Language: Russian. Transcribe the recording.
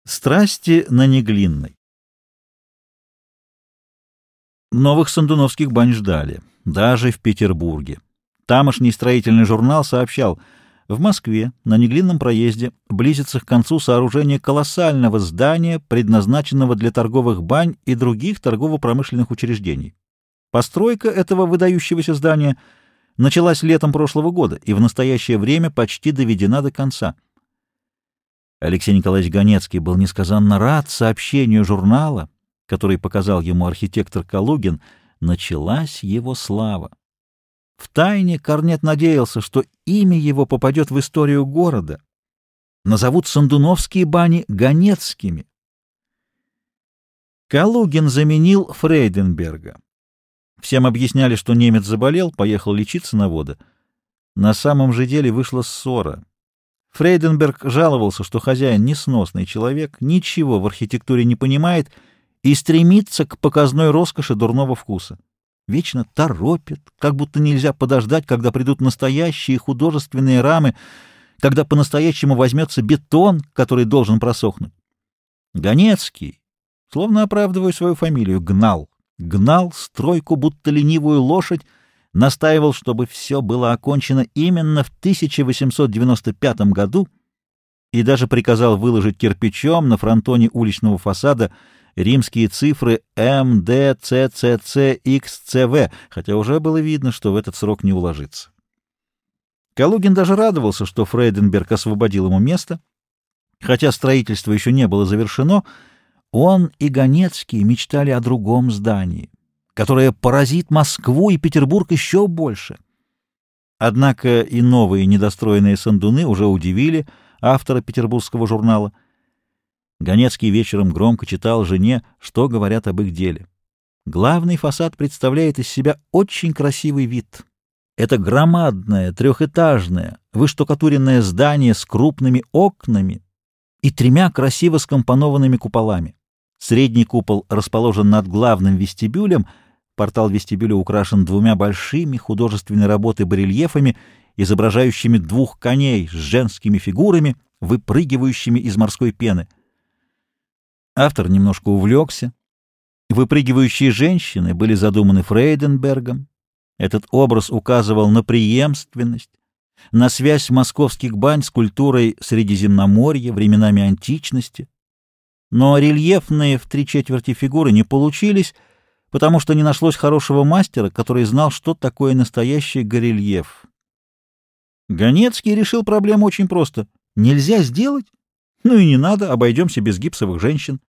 Страсти на Неглинной. Новых сандуновских бань ждали, даже в Петербурге. Тамошний строительный журнал сообщал: в Москве на Неглинном проезде близится к концу сооружение колоссального здания, предназначенного для торговых бань и других торгово-промышленных учреждений. Постройка этого выдающегося здания началась летом прошлого года и в настоящее время почти доведена до конца. Алексей Николаевич Ганецкий был несказанно рад сообщению журнала, который показал ему архитектор Калугин. Началась его слава. Втайне Корнет надеялся, что имя его попадет в историю города. Назовут сандуновские бани Ганецкими. Калугин заменил Фрейденберга. Всем объясняли, что немец заболел, поехал лечиться на воды. На самом же деле вышла ссора. Фрейденберг жаловался, что хозяин несносный человек, ничего в архитектуре не понимает и стремится к показной роскоши дурного вкуса. Вечно торопит, как будто нельзя подождать, когда придут настоящие художественные рамы, когда по-настоящему возьмется бетон, который должен просохнуть. Ганецкий, словно оправдывая свою фамилию, гнал стройку, будто ленивую лошадь, настаивал, чтобы все было окончено именно в 1895 году и даже приказал выложить кирпичом на фронтоне уличного фасада римские цифры МДЦЦЦХЦВ, хотя уже было видно, что в этот срок не уложится. Калугин даже радовался, что Фрейденберг освободил ему место, хотя строительство еще не было завершено. Он и Ганецкий мечтали о другом здании, которое поразит Москву и Петербург еще больше. Однако и новые недостроенные сандуны уже удивили автора петербургского журнала. Ганецкий вечером громко читал жене, что говорят об их деле. Главный фасад представляет из себя очень красивый вид. Это громадное, трехэтажное, выштукатуренное здание с крупными окнами и 3 красиво скомпонованными куполами. Средний купол расположен над главным вестибюлем. Портал вестибюля украшен 2 большими художественной работы барельефами, изображающими 2 коней с женскими фигурами, выпрыгивающими из морской пены. Автор немножко увлекся. Выпрыгивающие женщины были задуманы Фрейденбергом. Этот образ указывал на преемственность, на связь московских бань с культурой Средиземноморья, временами античности. Но рельефные в 3/4 фигуры не получились, потому что не нашлось хорошего мастера, который знал, что такое настоящий горельеф. Ганецкий решил проблему очень просто. Нельзя сделать? Ну и не надо, обойдемся без гипсовых женщин.